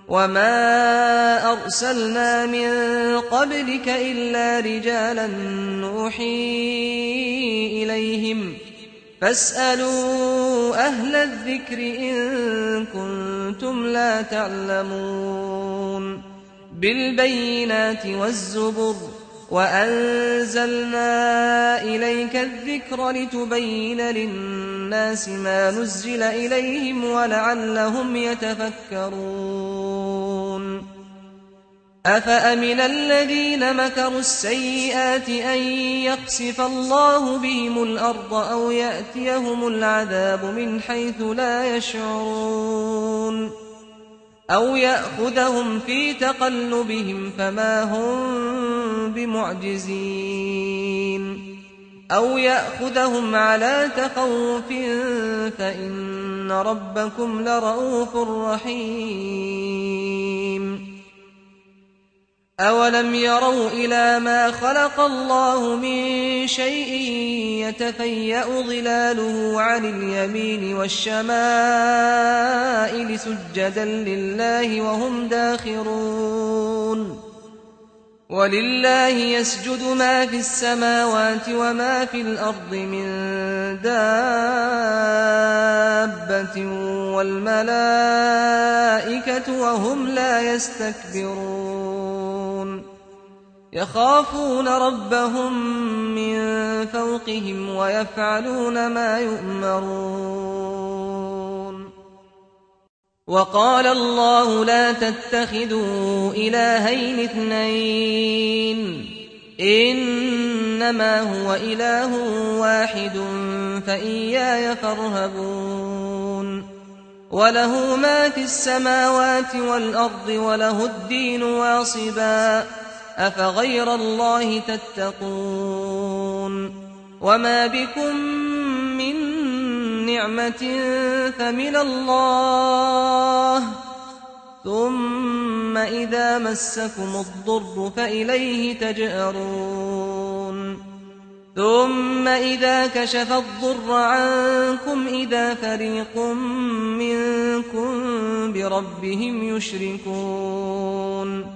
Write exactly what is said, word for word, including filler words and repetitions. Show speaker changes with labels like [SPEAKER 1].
[SPEAKER 1] وما أرسلنا من قبلك إلا رجالا نوحي إليهم فاسألوا أهل الذكر إن كنتم لا تعلمون بالبينات والزبر وأنزلنا إليك الذكر لتبين للناس ما نزل إليهم ولعلهم يتفكرون أفأمن الذين مكروا السيئات أن يخسف الله بهم الأرض أو يأتيهم العذاب من حيث لا يشعرون أو يأخذهم في تقلبهم فما هم بمعجزين أو يأخذهم على تخوف فإن ربكم لرؤوف رحيم أولم يروا إلى ما خلق الله من شيء يتفيأ ظلاله عن اليمين والشمائل سجدا لله وهم داخرون ولله يسجد ما في السماوات وما في الأرض من دابة والملائكة وهم لا يستكبرون يخافون ربهم من فوقهم ويفعلون ما يؤمرون وقال الله لا تتخذوا إلهين اثنين إنما هو إله واحد فإياي فارهبون وله ما في السماوات والأرض وله الدين واصبا أفغير الله تتقون وما بكم من نعمة فمن الله ثم إذا مسكم الضر فإليه تجأرون ثم إذا كشف الضر عنكم إذا فريق منكم بربهم يشركون